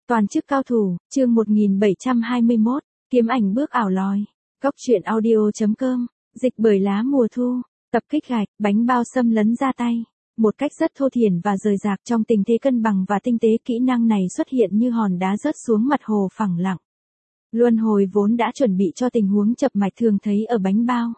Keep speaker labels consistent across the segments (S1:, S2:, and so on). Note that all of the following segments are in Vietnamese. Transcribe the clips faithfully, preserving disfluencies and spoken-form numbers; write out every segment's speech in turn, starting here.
S1: Toàn chức cao thủ, chương một nghìn bảy trăm hai mươi mốt, kiếm ảnh bước ảo lòi. Góc truyện audio.com, dịch bởi lá mùa thu, tập kích gạch, bánh bao xâm lấn ra tay. Một cách rất thô thiển và rời rạc trong tình thế cân bằng và tinh tế, kỹ năng này xuất hiện như hòn đá rớt xuống mặt hồ phẳng lặng. Luân hồi vốn đã chuẩn bị cho tình huống chập mạch thường thấy ở bánh bao.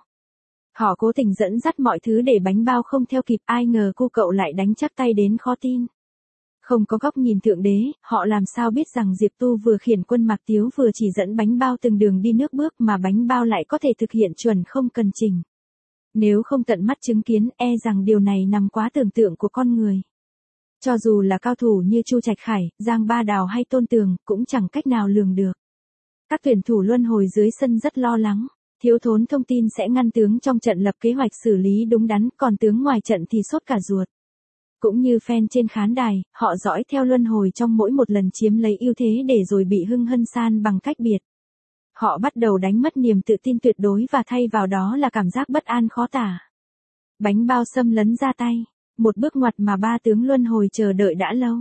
S1: Họ cố tình dẫn dắt mọi thứ để bánh bao không theo kịp, ai ngờ cô cậu lại đánh chắc tay đến khó tin. Không có góc nhìn thượng đế, họ làm sao biết rằng Diệp Tu vừa khiển quân Mạc Tiếu vừa chỉ dẫn bánh bao từng đường đi nước bước mà bánh bao lại có thể thực hiện chuẩn không cần chỉnh. Nếu không tận mắt chứng kiến, e rằng điều này nằm quá tưởng tượng của con người. Cho dù là cao thủ như Chu Trạch Khải, Giang Ba Đào hay Tôn Tường, cũng chẳng cách nào lường được. Các tuyển thủ luân hồi dưới sân rất lo lắng, thiếu thốn thông tin sẽ ngăn tướng trong trận lập kế hoạch xử lý đúng đắn, còn tướng ngoài trận thì sốt cả ruột. Cũng như fan trên khán đài, họ dõi theo luân hồi trong mỗi một lần chiếm lấy ưu thế để rồi bị hưng hân san bằng cách biệt. Họ bắt đầu đánh mất niềm tự tin tuyệt đối và thay vào đó là cảm giác bất an khó tả. Bánh bao xâm lấn ra tay, một bước ngoặt mà ba tướng luân hồi chờ đợi đã lâu.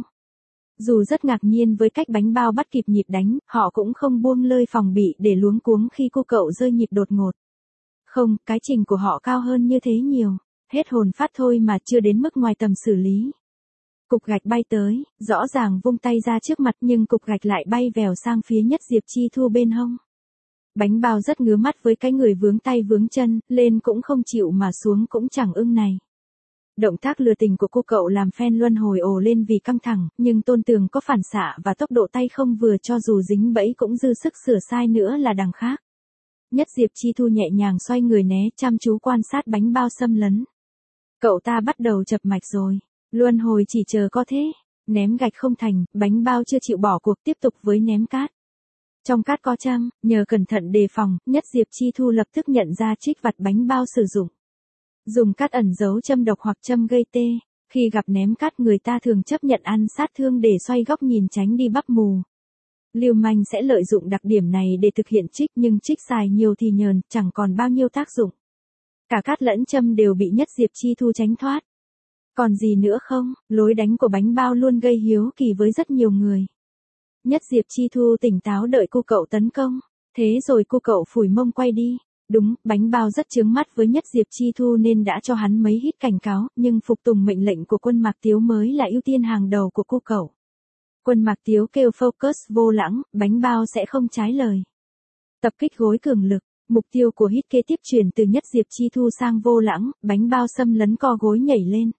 S1: Dù rất ngạc nhiên với cách bánh bao bắt kịp nhịp đánh, họ cũng không buông lơi phòng bị để luống cuống khi cô cậu rơi nhịp đột ngột. Không, cái trình của họ cao hơn như thế nhiều. Hết hồn phát thôi mà chưa đến mức ngoài tầm xử lý. Cục gạch bay tới, rõ ràng vung tay ra trước mặt nhưng cục gạch lại bay vèo sang phía Nhất Diệp Chi Thu bên hông. Bánh bao rất ngứa mắt với cái người vướng tay vướng chân, lên cũng không chịu mà xuống cũng chẳng ưng này. Động tác lừa tình của cô cậu làm fan luân hồi ồ lên vì căng thẳng, nhưng Tôn Tường có phản xạ và tốc độ tay không vừa, cho dù dính bẫy cũng dư sức sửa sai nữa là đằng khác. Nhất Diệp Chi Thu nhẹ nhàng xoay người né, chăm chú quan sát bánh bao xâm lấn. Cậu ta bắt đầu chập mạch rồi. Luân hồi chỉ chờ có thế. Ném gạch không thành, bánh bao chưa chịu bỏ cuộc, tiếp tục với ném cát. Trong cát có châm, nhờ cẩn thận đề phòng, Nhất Diệp Chi Thu lập tức nhận ra trích vặt bánh bao sử dụng. Dùng cát ẩn giấu châm độc hoặc châm gây tê. Khi gặp ném cát, người ta thường chấp nhận ăn sát thương để xoay góc nhìn tránh đi bắp mù. Lưu manh sẽ lợi dụng đặc điểm này để thực hiện trích, nhưng trích xài nhiều thì nhờn, chẳng còn bao nhiêu tác dụng. Cả cát lẫn châm đều bị Nhất Diệp Chi Thu tránh thoát. Còn gì nữa không? Lối đánh của bánh bao luôn gây hiếu kỳ với rất nhiều người. Nhất Diệp Chi Thu tỉnh táo đợi cô cậu tấn công. Thế rồi cô cậu phủi mông quay đi. Đúng, bánh bao rất chướng mắt với Nhất Diệp Chi Thu nên đã cho hắn mấy hít cảnh cáo, nhưng phục tùng mệnh lệnh của quân Mạc Tiếu mới là ưu tiên hàng đầu của cô cậu. Quân Mạc Tiếu kêu focus vô lãng, bánh bao sẽ không trái lời. Tập kích gối cường lực. Mục tiêu của hit kế tiếp chuyển từ Nhất Diệp Chi Thu sang vô lãng, bánh bao xâm lấn co gối nhảy lên.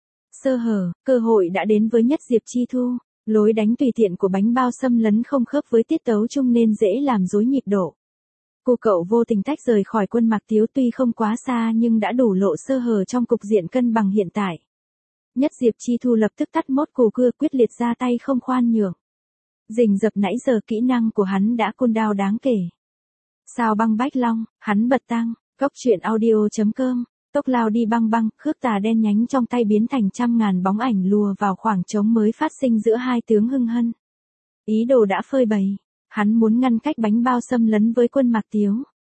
S1: Sơ hở, cơ hội đã đến với Nhất Diệp Chi Thu. Lối đánh tùy tiện của bánh bao xâm lấn không khớp với tiết tấu chung nên dễ làm rối nhịp độ. Cô cậu vô tình tách rời khỏi quân Mạc Tiếu, tuy không quá xa nhưng đã đủ lộ sơ hở trong cục diện cân bằng hiện tại. Nhất Diệp Chi Thu lập tức tắt mốt cù cưa, quyết liệt ra tay không khoan nhượng. Rình rập nãy giờ kỹ năng của hắn đã cooldown đáng kể. Sao băng bách long, hắn bật tăng, góc truyện audio.com, tốc lao đi băng băng, khước tà đen nhánh trong tay biến thành trăm ngàn bóng ảnh lùa vào khoảng trống mới phát sinh giữa hai tướng hưng hân. Ý đồ đã phơi bày, hắn muốn ngăn cách bánh bao xâm lấn với quân Mạc Tiếu.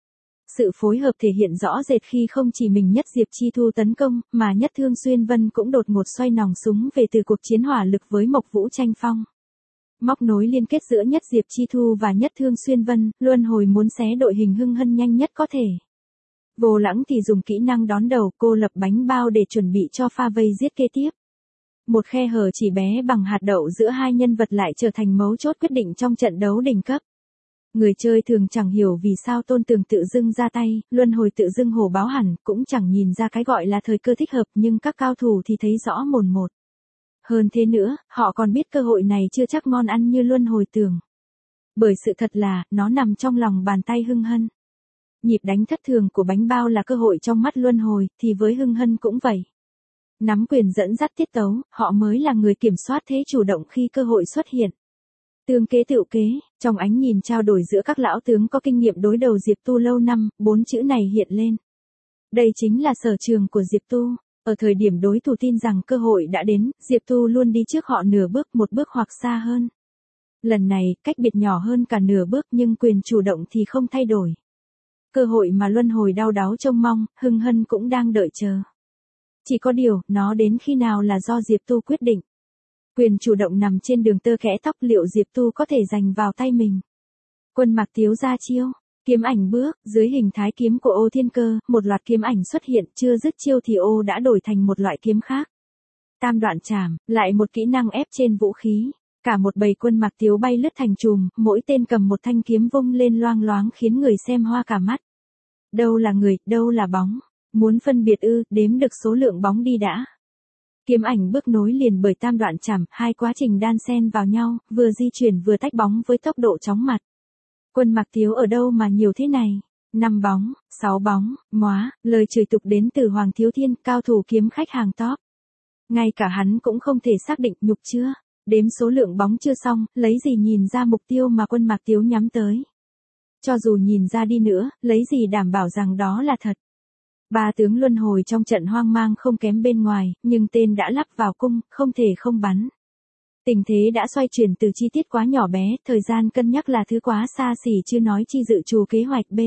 S1: Sự phối hợp thể hiện rõ rệt khi không chỉ mình Nhất Diệp Chi Thu tấn công, mà Nhất Thương Xuyên Vân cũng đột ngột xoay nòng súng về từ cuộc chiến hỏa lực với Mộc Vũ tranh phong. Móc nối liên kết giữa Nhất Diệp Chi Thu và Nhất Thương Xuyên Vân, luân hồi muốn xé đội hình hưng hân nhanh nhất có thể. Vô lãng thì dùng kỹ năng đón đầu, cô lập bánh bao để chuẩn bị cho pha vây giết kế tiếp. Một khe hở chỉ bé bằng hạt đậu giữa hai nhân vật lại trở thành mấu chốt quyết định trong trận đấu đỉnh cấp. Người chơi thường chẳng hiểu vì sao Tôn Tường tự dưng ra tay, luân hồi tự dưng hổ báo hẳn, cũng chẳng nhìn ra cái gọi là thời cơ thích hợp, nhưng các cao thủ thì thấy rõ mồn một. Hơn thế nữa, họ còn biết cơ hội này chưa chắc ngon ăn như luân hồi tưởng. Bởi sự thật là, nó nằm trong lòng bàn tay hưng hân. Nhịp đánh thất thường của bánh bao là cơ hội trong mắt luân hồi, thì với hưng hân cũng vậy. Nắm quyền dẫn dắt tiết tấu, họ mới là người kiểm soát thế chủ động khi cơ hội xuất hiện. Tương kế tựu kế, trong ánh nhìn trao đổi giữa các lão tướng có kinh nghiệm đối đầu Diệp Tu lâu năm, bốn chữ này hiện lên. Đây chính là sở trường của Diệp Tu. Ở thời điểm đối thủ tin rằng cơ hội đã đến, Diệp Tu luôn đi trước họ nửa bước, một bước hoặc xa hơn. Lần này, cách biệt nhỏ hơn cả nửa bước nhưng quyền chủ động thì không thay đổi. Cơ hội mà luân hồi đau đáu trông mong, hưng hân cũng đang đợi chờ. Chỉ có điều, nó đến khi nào là do Diệp Tu quyết định. Quyền chủ động nằm trên đường tơ kẽ tóc, liệu Diệp Tu có thể giành vào tay mình. Quân Mạc Tiếu ra chiêu, kiếm ảnh bước, dưới hình thái kiếm của Ô Thiên Cơ, một loạt kiếm ảnh xuất hiện, chưa dứt chiêu thì ô đã đổi thành một loại kiếm khác. Tam đoạn chảm, lại một kỹ năng ép trên vũ khí. Cả một bầy Quân Mạc Tiếu bay lướt thành chùm, mỗi tên cầm một thanh kiếm vung lên loang loáng khiến người xem hoa cả mắt. Đâu là người, đâu là bóng? Muốn phân biệt ư, đếm được số lượng bóng đi đã. Kiếm ảnh bước nối liền bởi tam đoạn chảm, hai quá trình đan xen vào nhau, vừa di chuyển vừa tách bóng với tốc độ chóng mặt. Quân Mạc Tiếu ở đâu mà nhiều thế này? Năm bóng, sáu bóng, móa, lời chửi tục đến từ Hoàng Thiếu Thiên, cao thủ kiếm khách hàng top. Ngay cả hắn cũng không thể xác định, nhục chưa? Đếm số lượng bóng chưa xong, lấy gì nhìn ra mục tiêu mà Quân Mạc Tiếu nhắm tới? Cho dù nhìn ra đi nữa, lấy gì đảm bảo rằng đó là thật? Ba tướng luân hồi trong trận hoang mang không kém bên ngoài, nhưng tên đã lắp vào cung, không thể không bắn. Tình thế đã xoay chuyển từ chi tiết quá nhỏ bé, thời gian cân nhắc là thứ quá xa xỉ chưa nói chi dự trù kế hoạch B.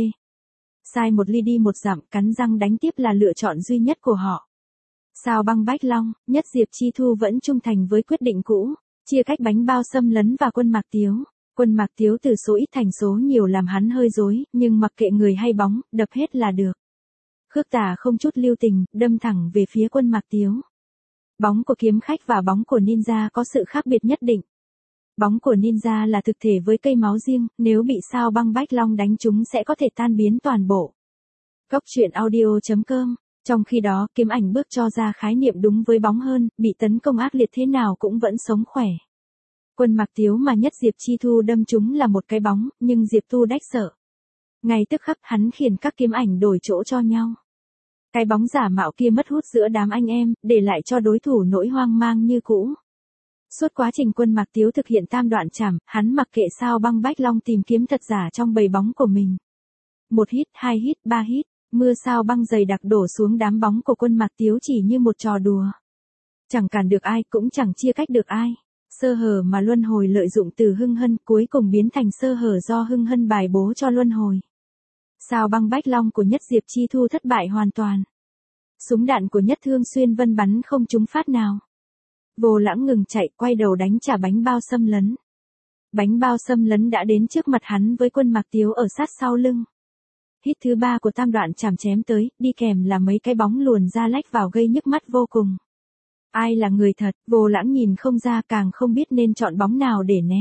S1: Sai một ly đi một dặm, cắn răng đánh tiếp là lựa chọn duy nhất của họ. Sao Băng Bách Long, Nhất Diệp Chi Thu vẫn trung thành với quyết định cũ, chia cách Bánh Bao Xâm Lấn và Quân Mạc Tiếu. Quân Mạc Tiếu từ số ít thành số nhiều làm hắn hơi rối, nhưng mặc kệ người hay bóng, đập hết là được. Khước Tà không chút lưu tình, đâm thẳng về phía Quân Mạc Tiếu. Bóng của kiếm khách và bóng của ninja có sự khác biệt nhất định. Bóng của ninja là thực thể với cây máu riêng, nếu bị Sao Băng Bách Long đánh trúng sẽ có thể tan biến toàn bộ. Góc truyện audio chấm com. Trong khi đó, kiếm ảnh bước cho ra khái niệm đúng với bóng hơn, bị tấn công ác liệt thế nào cũng vẫn sống khỏe. Quân Mạc Tiếu mà Nhất Diệp Chi Thu đâm trúng là một cái bóng, nhưng Diệp Tu đách sợ. Ngay tức khắc hắn khiển các kiếm ảnh đổi chỗ cho nhau. Cái bóng giả mạo kia mất hút giữa đám anh em, để lại cho đối thủ nỗi hoang mang như cũ. Suốt quá trình Quân Mạc Tiếu thực hiện tam đoạn chảm, hắn mặc kệ Sao Băng Bách Long tìm kiếm thật giả trong bầy bóng của mình. Một hít, hai hít, ba hít, mưa sao băng dày đặc đổ xuống đám bóng của Quân Mạc Tiếu chỉ như một trò đùa. Chẳng cản được ai, cũng chẳng chia cách được ai. Sơ hở mà luân hồi lợi dụng từ Hưng Hân cuối cùng biến thành sơ hở do Hưng Hân bài bố cho luân hồi. Sao Băng Bách Long của Nhất Diệp Chi Thu thất bại hoàn toàn. Súng đạn của Nhất Thương Xuyên Vân bắn không trúng phát nào. Vô Lãng ngừng chạy, quay đầu đánh trả Bánh Bao Xâm Lấn. Bánh Bao Xâm Lấn đã đến trước mặt hắn với Quân Mạc Tiếu ở sát sau lưng. Hít thứ ba của tam đoạn chảm chém tới, đi kèm là mấy cái bóng luồn ra lách vào gây nhức mắt vô cùng. Ai là người thật, Vô Lãng nhìn không ra, càng không biết nên chọn bóng nào để né.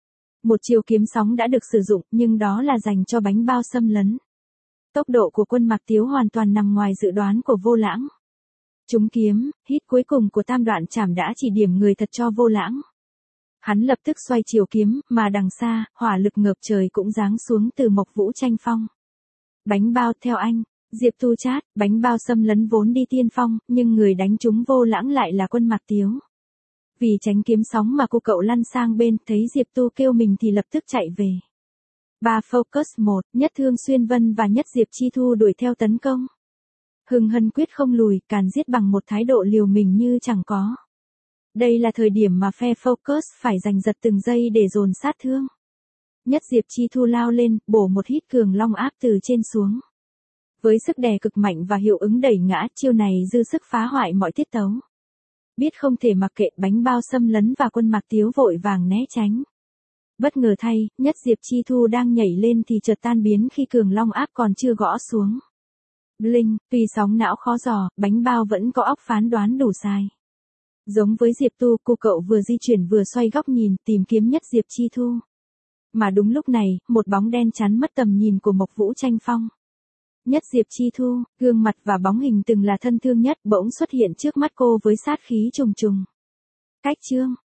S1: Một chiều kiếm sóng đã được sử dụng, nhưng đó là dành cho Bánh Bao Xâm Lấn. Tốc độ của Quân Mạc Tiếu hoàn toàn nằm ngoài dự đoán của Vô Lãng. Trúng kiếm, hít cuối cùng của tam đoạn chảm đã chỉ điểm người thật cho Vô Lãng. Hắn lập tức xoay chiều kiếm, mà đằng xa, hỏa lực ngập trời cũng giáng xuống từ Mộc Vũ Tranh Phong. Bánh bao theo anh, Diệp Tu chát, Bánh Bao Xâm Lấn vốn đi tiên phong, nhưng người đánh trúng Vô Lãng lại là Quân Mạc Tiếu. Vì tránh kiếm sóng mà cô cậu lăn sang bên, thấy Diệp Tu kêu mình thì lập tức chạy về. Ba focus một, Nhất Thương Xuyên Vân và Nhất Diệp Chi Thu đuổi theo tấn công. Hưng Hân quyết không lùi, càn giết bằng một thái độ liều mình như chẳng có. Đây là thời điểm mà phe focus phải giành giật từng giây để dồn sát thương. Nhất Diệp Chi Thu lao lên, bổ một hít cường long áp từ trên xuống. Với sức đè cực mạnh và hiệu ứng đẩy ngã, chiêu này dư sức phá hoại mọi tiết tấu. Biết không thể mặc kệ, Bánh Bao Xâm Lấn và Quân Mạc Tiếu vội vàng né tránh. Bất ngờ thay, Nhất Diệp Chi Thu đang nhảy lên thì chợt tan biến khi cường long áp còn chưa gõ xuống. Bling, tuy sóng não khó dò, Bánh Bao vẫn có óc phán đoán đủ sai. Giống với Diệp Tu, cô cậu vừa di chuyển vừa xoay góc nhìn tìm kiếm Nhất Diệp Chi Thu. Mà đúng lúc này, một bóng đen chắn mất tầm nhìn của Mộc Vũ Tranh Phong. Nhất Diệp Chi Thu, gương mặt và bóng hình từng là thân thương nhất, bỗng xuất hiện trước mắt cô với sát khí trùng trùng. Cách chương